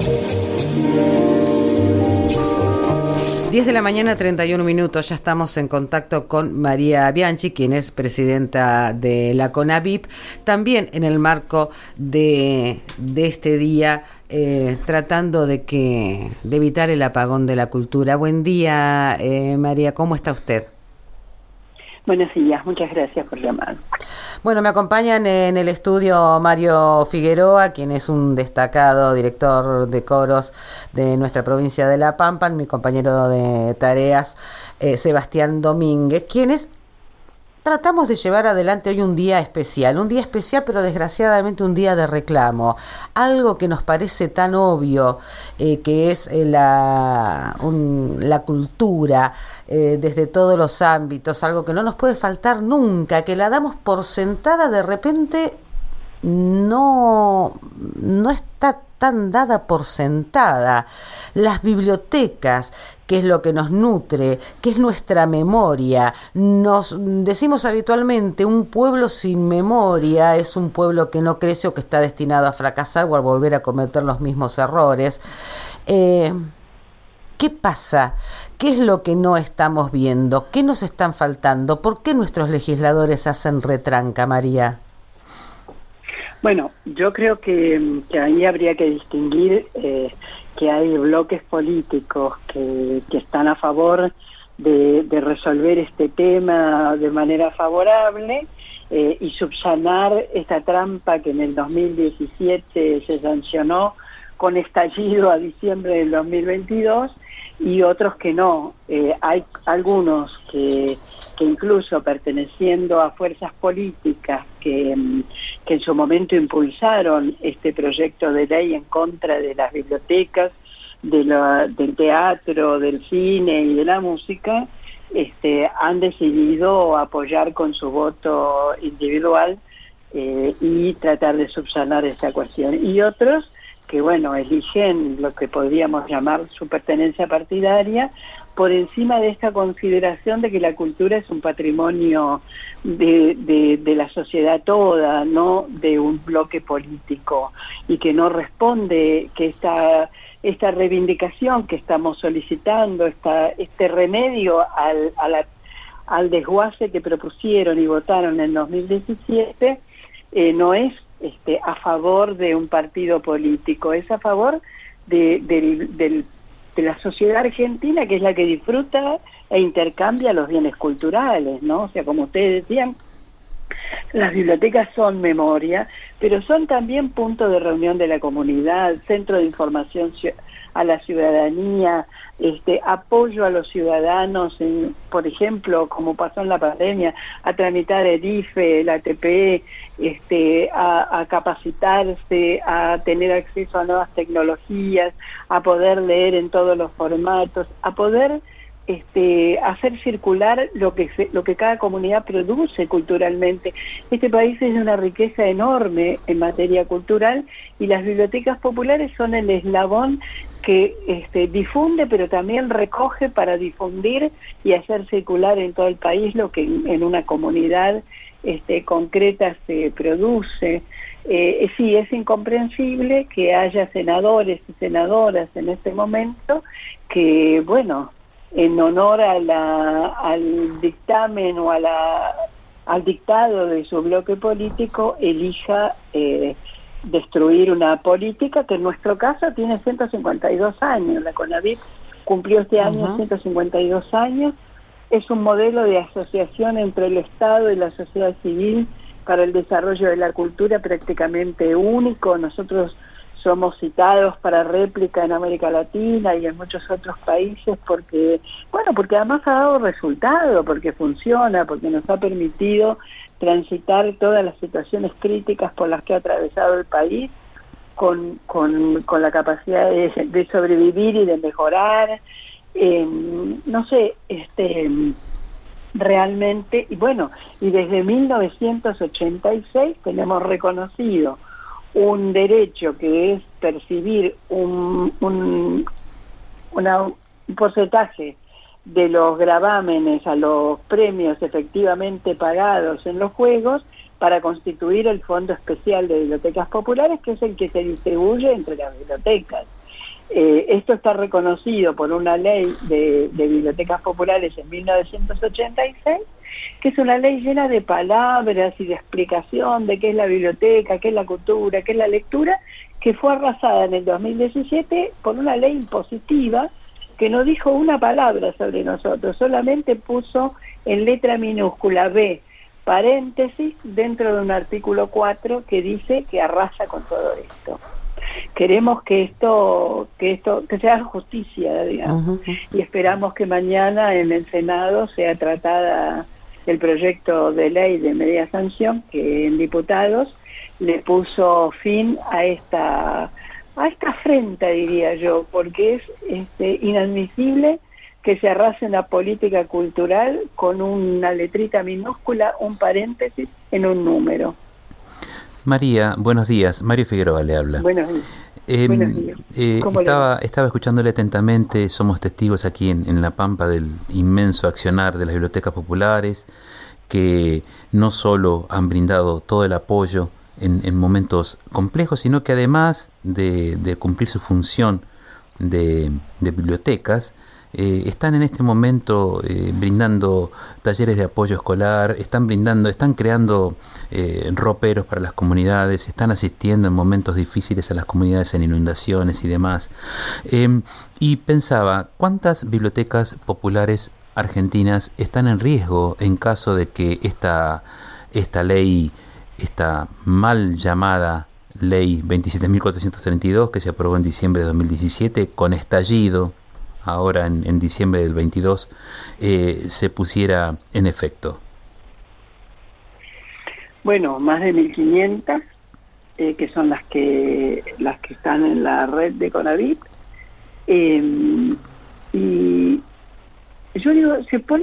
10 de la mañana, 31 minutos. Ya estamos en contacto con María Bianchi, quien es presidenta de la CONAVIP, también en el marco de este día, tratando de evitar el apagón de la cultura. Buen día, María, ¿cómo está usted? Buenos días, muchas gracias por llamar. Bueno, me acompañan en el estudio Mario Figueroa, quien es un destacado director de coros de nuestra provincia de La Pampa, mi compañero de tareas, Sebastián Domínguez, quienes tratamos de llevar adelante hoy un día especial, pero desgraciadamente un día de reclamo, algo que nos parece tan obvio, que es la cultura, desde todos los ámbitos, algo que no nos puede faltar nunca, que la damos por sentada, de repente no está tan dada por sentada. Las bibliotecas, que es lo que nos nutre, que es nuestra memoria. Nos decimos habitualmente, un pueblo sin memoria es un pueblo que no crece o que está destinado a fracasar o a volver a cometer los mismos errores. ¿Qué pasa? ¿Qué es lo que no estamos viendo? ¿Qué nos están faltando? ¿Por qué nuestros legisladores hacen retranca, María? Bueno, yo creo que ahí habría que distinguir que hay bloques políticos que están a favor de resolver este tema de manera favorable y subsanar esta trampa que en el 2017 se sancionó con estallido a diciembre del 2022, y otros que no. Hay algunos que incluso perteneciendo a fuerzas políticas que en su momento impulsaron este proyecto de ley en contra de las bibliotecas, del teatro, del cine y de la música, han decidido apoyar con su voto individual y tratar de subsanar esta cuestión. Y otros que, bueno, eligen lo que podríamos llamar su pertenencia partidaria por encima de esta consideración de que la cultura es un patrimonio de la sociedad toda, no de un bloque político, y que no responde, que esta reivindicación que estamos solicitando, este remedio al desguace que propusieron y votaron en 2017, no es a favor de un partido político, es a favor de la sociedad argentina, que es la que disfruta e intercambia los bienes culturales, ¿no? O sea, como ustedes decían, las bibliotecas son memoria, pero son también punto de reunión de la comunidad, centro de información a la ciudadanía, apoyo a los ciudadanos, por ejemplo, como pasó en la pandemia, a tramitar el IFE, el ATP, a capacitarse, a tener acceso a nuevas tecnologías, a poder leer en todos los formatos, a poder hacer circular lo que cada comunidad produce culturalmente. Este país es de una riqueza enorme en materia cultural, y las bibliotecas populares son el eslabón que difunde, pero también recoge para difundir y hacer circular en todo el país lo que en una comunidad concreta se produce. Sí, es incomprensible que haya senadores y senadoras en este momento que, bueno, en honor al dictamen o al dictado de su bloque político, elija destruir una política que en nuestro caso tiene 152 años. La CONAVIP cumplió este año 152 años. Es un modelo de asociación entre el Estado y la sociedad civil para el desarrollo de la cultura prácticamente único. Nosotros somos citados para réplica en América Latina y en muchos otros países porque además ha dado resultado, porque funciona, porque nos ha permitido transitar todas las situaciones críticas por las que ha atravesado el país con la capacidad de sobrevivir y de mejorar. Realmente, y desde 1986 tenemos reconocido un derecho que es percibir un porcentaje de los gravámenes a los premios efectivamente pagados en los juegos para constituir el Fondo Especial de Bibliotecas Populares, que es el que se distribuye entre las bibliotecas. Esto está reconocido por una ley de bibliotecas populares en 1986, que es una ley llena de palabras y de explicación de qué es la biblioteca, qué es la cultura, qué es la lectura, que fue arrasada en el 2017 por una ley impositiva que no dijo una palabra sobre nosotros, solamente puso en letra minúscula B, paréntesis, dentro de un artículo 4 que dice que arrasa con todo esto. Queremos que se haga justicia, digamos, y esperamos que mañana en el Senado sea tratada el proyecto de ley de media sanción que en diputados le puso fin a esta afrenta, diría yo, porque es inadmisible que se arrase una política cultural con una letrita minúscula, un paréntesis en un número. María, buenos días. Mario Figueroa le habla. Buenos días. Buenos días. Estaba escuchándole atentamente. Somos testigos aquí en La Pampa del inmenso accionar de las bibliotecas populares, que no solo han brindado todo el apoyo en momentos complejos, sino que además de cumplir su función de bibliotecas, están en este momento brindando talleres de apoyo escolar, están creando roperos para las comunidades, están asistiendo en momentos difíciles a las comunidades en inundaciones y demás. Y pensaba, ¿cuántas bibliotecas populares argentinas están en riesgo en caso de que esta ley, esta mal llamada ley 27.432, que se aprobó en diciembre de 2017, con estallido ahora en diciembre del 22, se pusiera en efecto? Bueno, más de 1.500, que son las que están en la red de Conavip, y yo digo,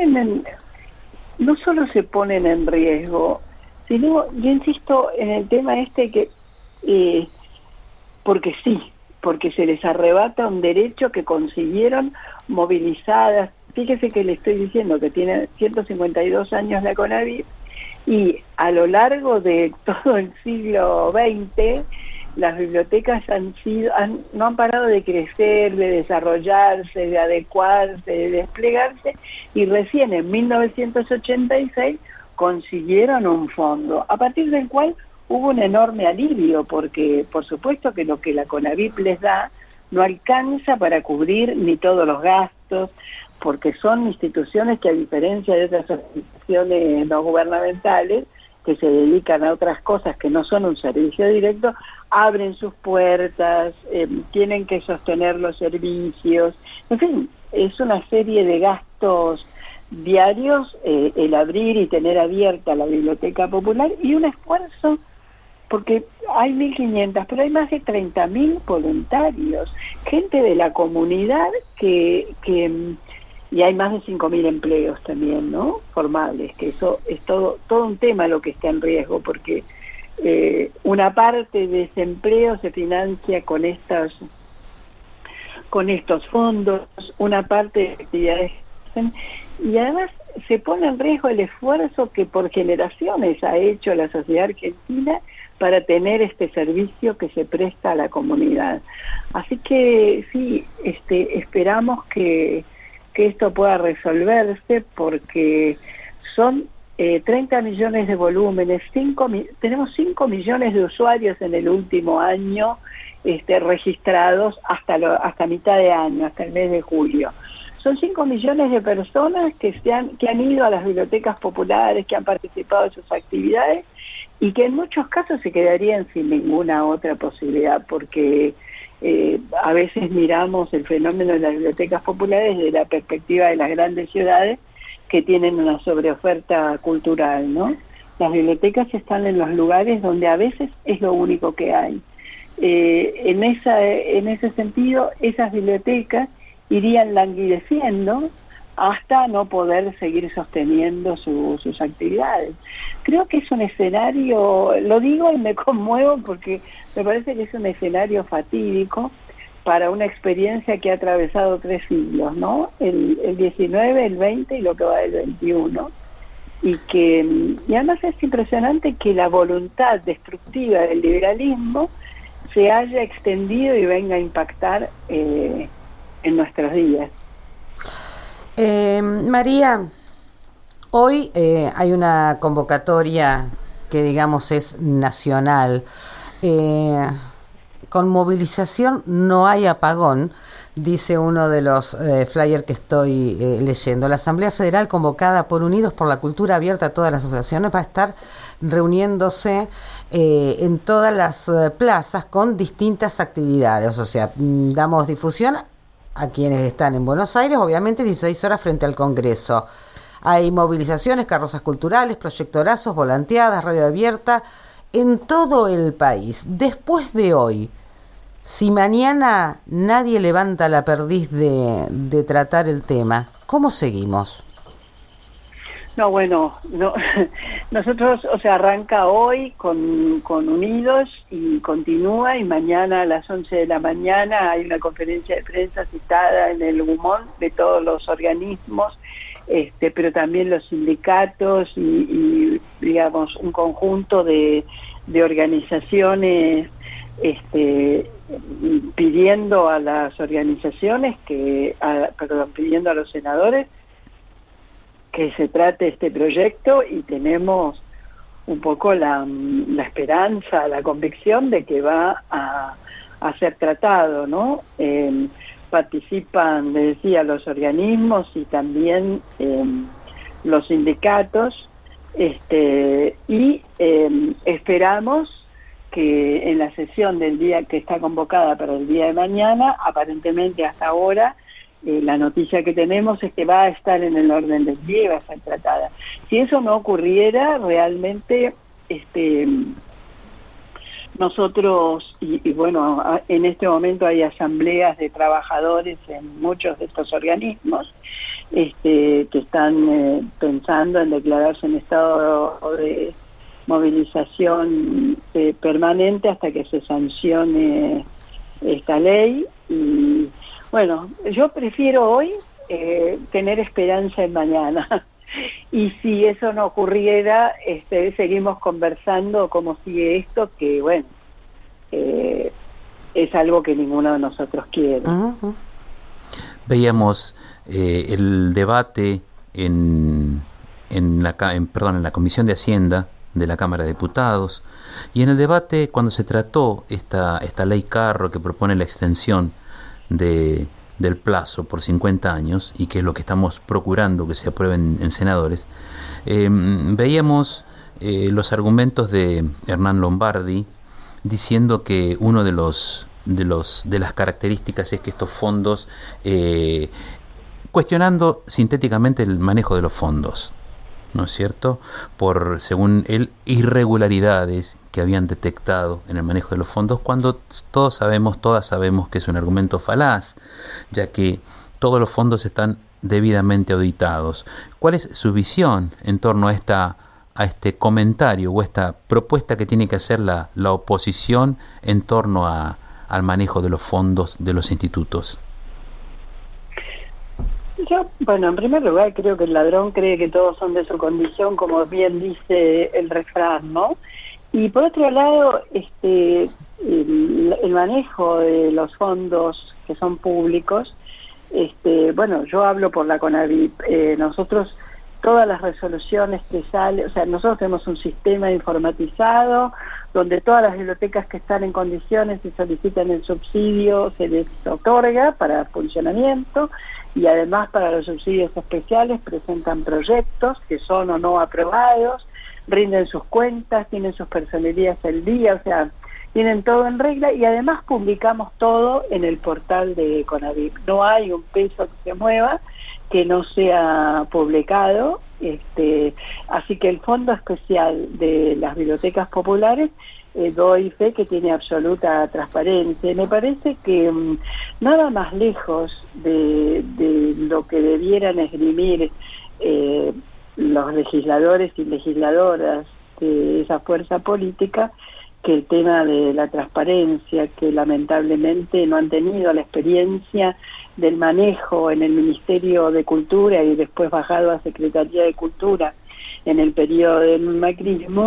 no solo se ponen en riesgo, sino, yo insisto en el tema que porque se les arrebata un derecho que consiguieron movilizadas. Fíjese que le estoy diciendo que tiene 152 años la Conavip, y a lo largo de todo el siglo XX las bibliotecas no han parado de crecer, de desarrollarse, de adecuarse, de desplegarse, y recién en 1986 consiguieron un fondo, a partir del cual hubo un enorme alivio, porque por supuesto que lo que la Conavip les da no alcanza para cubrir ni todos los gastos, porque son instituciones que, a diferencia de otras organizaciones no gubernamentales que se dedican a otras cosas que no son un servicio directo, abren sus puertas, tienen que sostener los servicios, en fin, es una serie de gastos diarios el abrir y tener abierta la biblioteca popular, y un esfuerzo, porque hay 1.500, pero hay más de 30.000 voluntarios, gente de la comunidad y hay más de 5.000 empleos también, ¿no?, formales, que eso es todo un tema lo que está en riesgo, porque una parte de ese empleo se financia con estos fondos, una parte de actividades que hacen, y además se pone en riesgo el esfuerzo que por generaciones ha hecho la sociedad argentina para tener este servicio que se presta a la comunidad. Así que sí, esperamos que esto pueda resolverse, porque son 30 millones de volúmenes, tenemos 5 millones de usuarios en el último año registrados hasta mitad de año, hasta el mes de julio. Son 5 millones de personas que han ido a las bibliotecas populares, que han participado en sus actividades, y que en muchos casos se quedarían sin ninguna otra posibilidad, porque a veces miramos el fenómeno de las bibliotecas populares desde la perspectiva de las grandes ciudades, que tienen una sobreoferta cultural, ¿no? Las bibliotecas están en los lugares donde a veces es lo único que hay. En ese sentido, esas bibliotecas irían languideciendo hasta no poder seguir sosteniendo sus actividades. Creo que es un escenario, lo digo y me conmuevo porque me parece que es un escenario fatídico para una experiencia que ha atravesado 3 siglos, ¿no? El 19, el 20 y lo que va del 21. Y además es impresionante que la voluntad destructiva del liberalismo se haya extendido y venga a impactar en nuestros días. María, hoy hay una convocatoria que digamos es nacional. Con movilización no hay apagón, dice uno de los flyers que estoy leyendo. La Asamblea Federal, convocada por Unidos por la Cultura, abierta a todas las asociaciones, va a estar reuniéndose en todas las plazas con distintas actividades. O sea, damos difusión a quienes están en Buenos Aires, obviamente 16 horas frente al Congreso. Hay movilizaciones, carrozas culturales, proyectorazos, volanteadas, radio abierta en todo el país. Después de hoy, si mañana nadie levanta la perdiz de tratar el tema, ¿cómo seguimos? No, bueno, no, nosotros, o sea, arranca hoy con Unidos y continúa, y mañana a las 11 de la mañana hay una conferencia de prensa citada en el Gumón de todos los organismos, pero también los sindicatos y digamos un conjunto de organizaciones pidiendo a las organizaciones pidiendo a los senadores que se trate este proyecto, y tenemos un poco la esperanza, la convicción de que va a ser tratado, ¿no? Participan, les decía, los organismos y también los sindicatos, y esperamos que en la sesión del día que está convocada para el día de mañana, aparentemente hasta ahora, la noticia que tenemos es que va a estar en el orden del día y va a ser tratada. Si eso no ocurriera, realmente nosotros, y bueno, en este momento hay asambleas de trabajadores en muchos de estos organismos que están pensando en declararse en estado de movilización permanente hasta que se sancione esta ley. Y bueno, yo prefiero hoy tener esperanza en mañana. Y si eso no ocurriera, seguimos conversando cómo sigue esto, que bueno, es algo que ninguno de nosotros quiere. Uh-huh. Veíamos el debate en la Comisión de Hacienda de la Cámara de Diputados, y en el debate cuando se trató esta ley Carro que propone la extensión del plazo por 50 años, y que es lo que estamos procurando que se apruebe en senadores, veíamos los argumentos de Hernán Lombardi diciendo que uno de las características es que estos fondos, cuestionando sintéticamente el manejo de los fondos, ¿no es cierto?, por, según él, irregularidades que habían detectado en el manejo de los fondos, cuando todas sabemos que es un argumento falaz, ya que todos los fondos están debidamente auditados. ¿Cuál es su visión en torno a este comentario o esta propuesta que tiene que hacer la oposición en torno al manejo de los fondos de los institutos? Yo, bueno, en primer lugar, creo que el ladrón cree que todos son de su condición, como bien dice el refrán, ¿no? Y por otro lado, el manejo de los fondos que son públicos, bueno, yo hablo por la CONAVIP, nosotros, todas las resoluciones que salen, o sea, nosotros tenemos un sistema informatizado donde todas las bibliotecas que están en condiciones y solicitan el subsidio se les otorga para funcionamiento, y además para los subsidios especiales presentan proyectos que son o no aprobados, rinden sus cuentas, tienen sus personerías al día, o sea, tienen todo en regla, y además publicamos todo en el portal de CONAVIP. No hay un peso que se mueva que no sea publicado, así que el Fondo Especial de las Bibliotecas Populares, doy fe que tiene absoluta transparencia. Me parece que nada más lejos de lo que debieran esgrimir los legisladores y legisladoras de esa fuerza política, que el tema de la transparencia, que lamentablemente no han tenido la experiencia del manejo en el Ministerio de Cultura y después bajado a Secretaría de Cultura en el periodo del macrismo,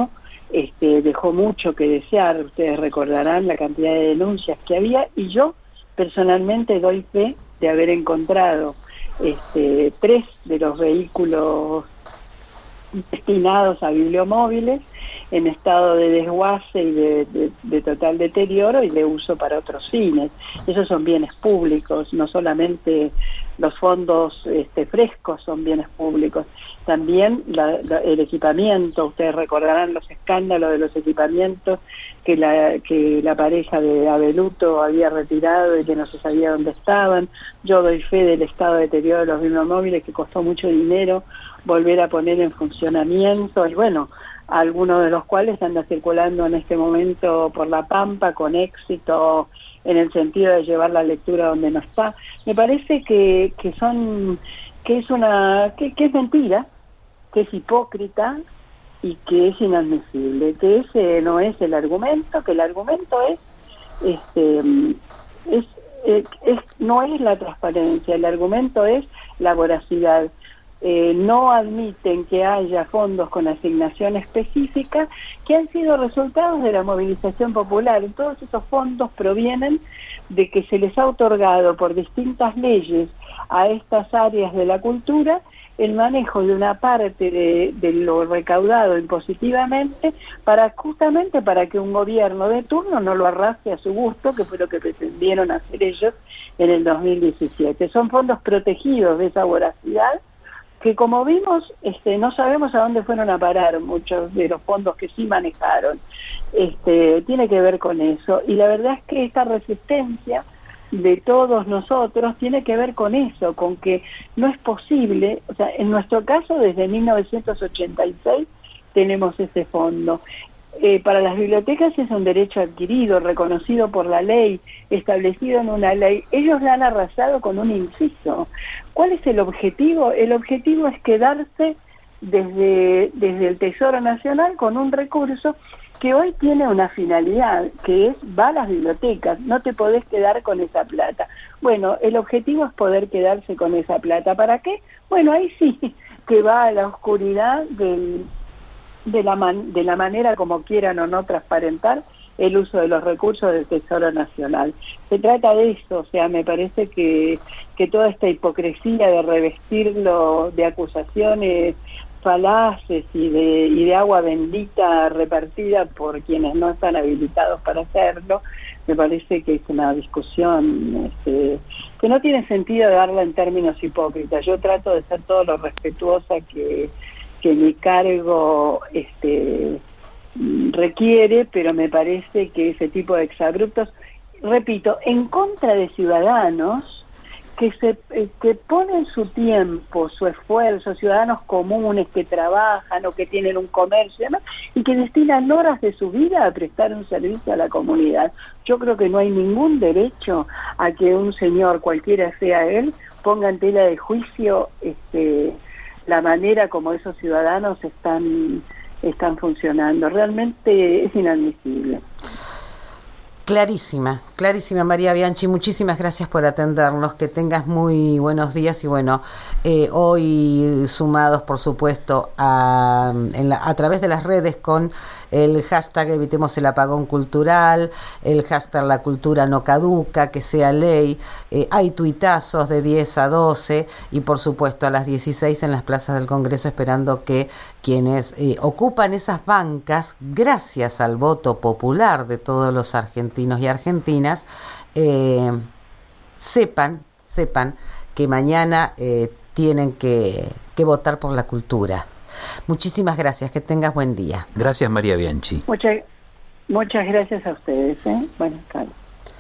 dejó mucho que desear. Ustedes recordarán la cantidad de denuncias que había, y yo personalmente doy fe de haber encontrado 3 de los vehículos destinados a bibliomóviles en estado de desguace y de total deterioro y de uso para otros fines. Esos son bienes públicos, no solamente los fondos frescos son bienes públicos, también el equipamiento. Ustedes recordarán los escándalos de los equipamientos que la pareja de Abeluto había retirado y que no se sabía dónde estaban. Yo doy fe del estado de deterioro de los bibliomóviles, que costó mucho dinero volver a poner en funcionamiento, y bueno, algunos de los cuales andan circulando en este momento por la Pampa con éxito, en el sentido de llevar la lectura donde no está. Me parece que es mentira, que es hipócrita y que es inadmisible, que ese no es el argumento, que el argumento no es la transparencia, el argumento es la voracidad. No admiten que haya fondos con asignación específica que han sido resultados de la movilización popular. Todos esos fondos provienen de que se les ha otorgado por distintas leyes a estas áreas de la cultura el manejo de una parte de lo recaudado impositivamente justamente para que un gobierno de turno no lo arrastre a su gusto, que fue lo que pretendieron hacer ellos en el 2017. Son fondos protegidos de esa voracidad, que como vimos, no sabemos a dónde fueron a parar muchos de los fondos que sí manejaron. Tiene que ver con eso, y la verdad es que esta resistencia de todos nosotros tiene que ver con eso, con que no es posible, o sea, en nuestro caso desde 1986 tenemos ese fondo. Para las bibliotecas es un derecho adquirido, reconocido por la ley, establecido en una ley. Ellos la han arrasado con un inciso. ¿Cuál es el objetivo? El objetivo es quedarse desde el Tesoro Nacional con un recurso que hoy tiene una finalidad, que es, va a las bibliotecas, no te podés quedar con esa plata. Bueno, el objetivo es poder quedarse con esa plata. ¿Para qué? Bueno, ahí sí que va a la oscuridad de la manera como quieran o no transparentar el uso de los recursos del Tesoro Nacional. Se trata de eso, o sea, me parece que toda esta hipocresía de revestirlo de acusaciones falaces y de agua bendita repartida por quienes no están habilitados para hacerlo, me parece que es una discusión que no tiene sentido darla en términos hipócritas. Yo trato de ser todo lo respetuosa que mi cargo requiere, pero me parece que ese tipo de exabruptos, repito, en contra de ciudadanos que ponen su tiempo, su esfuerzo, ciudadanos comunes que trabajan o que tienen un comercio y demás, y que destinan horas de su vida a prestar un servicio a la comunidad. Yo creo que no hay ningún derecho a que un señor, cualquiera sea él, ponga en tela de juicio la manera como esos ciudadanos están funcionando. Realmente es inadmisible. Clarísima, clarísima, María Bianchi. Muchísimas gracias por atendernos. Que tengas muy buenos días y bueno, hoy sumados, por supuesto, a través de las redes con el hashtag Evitemos el Apagón Cultural, el hashtag La Cultura No Caduca, que sea ley. Hay tuitazos de 10 a 12 y, por supuesto, a las 16 en las plazas del Congreso, esperando que quienes ocupan esas bancas, gracias al voto popular de todos los argentinos y argentinas, sepan que mañana tienen que votar por la cultura. Muchísimas gracias, que tengas buen día. Gracias, María Bianchi. Muchas gracias a ustedes. Buenas tardes.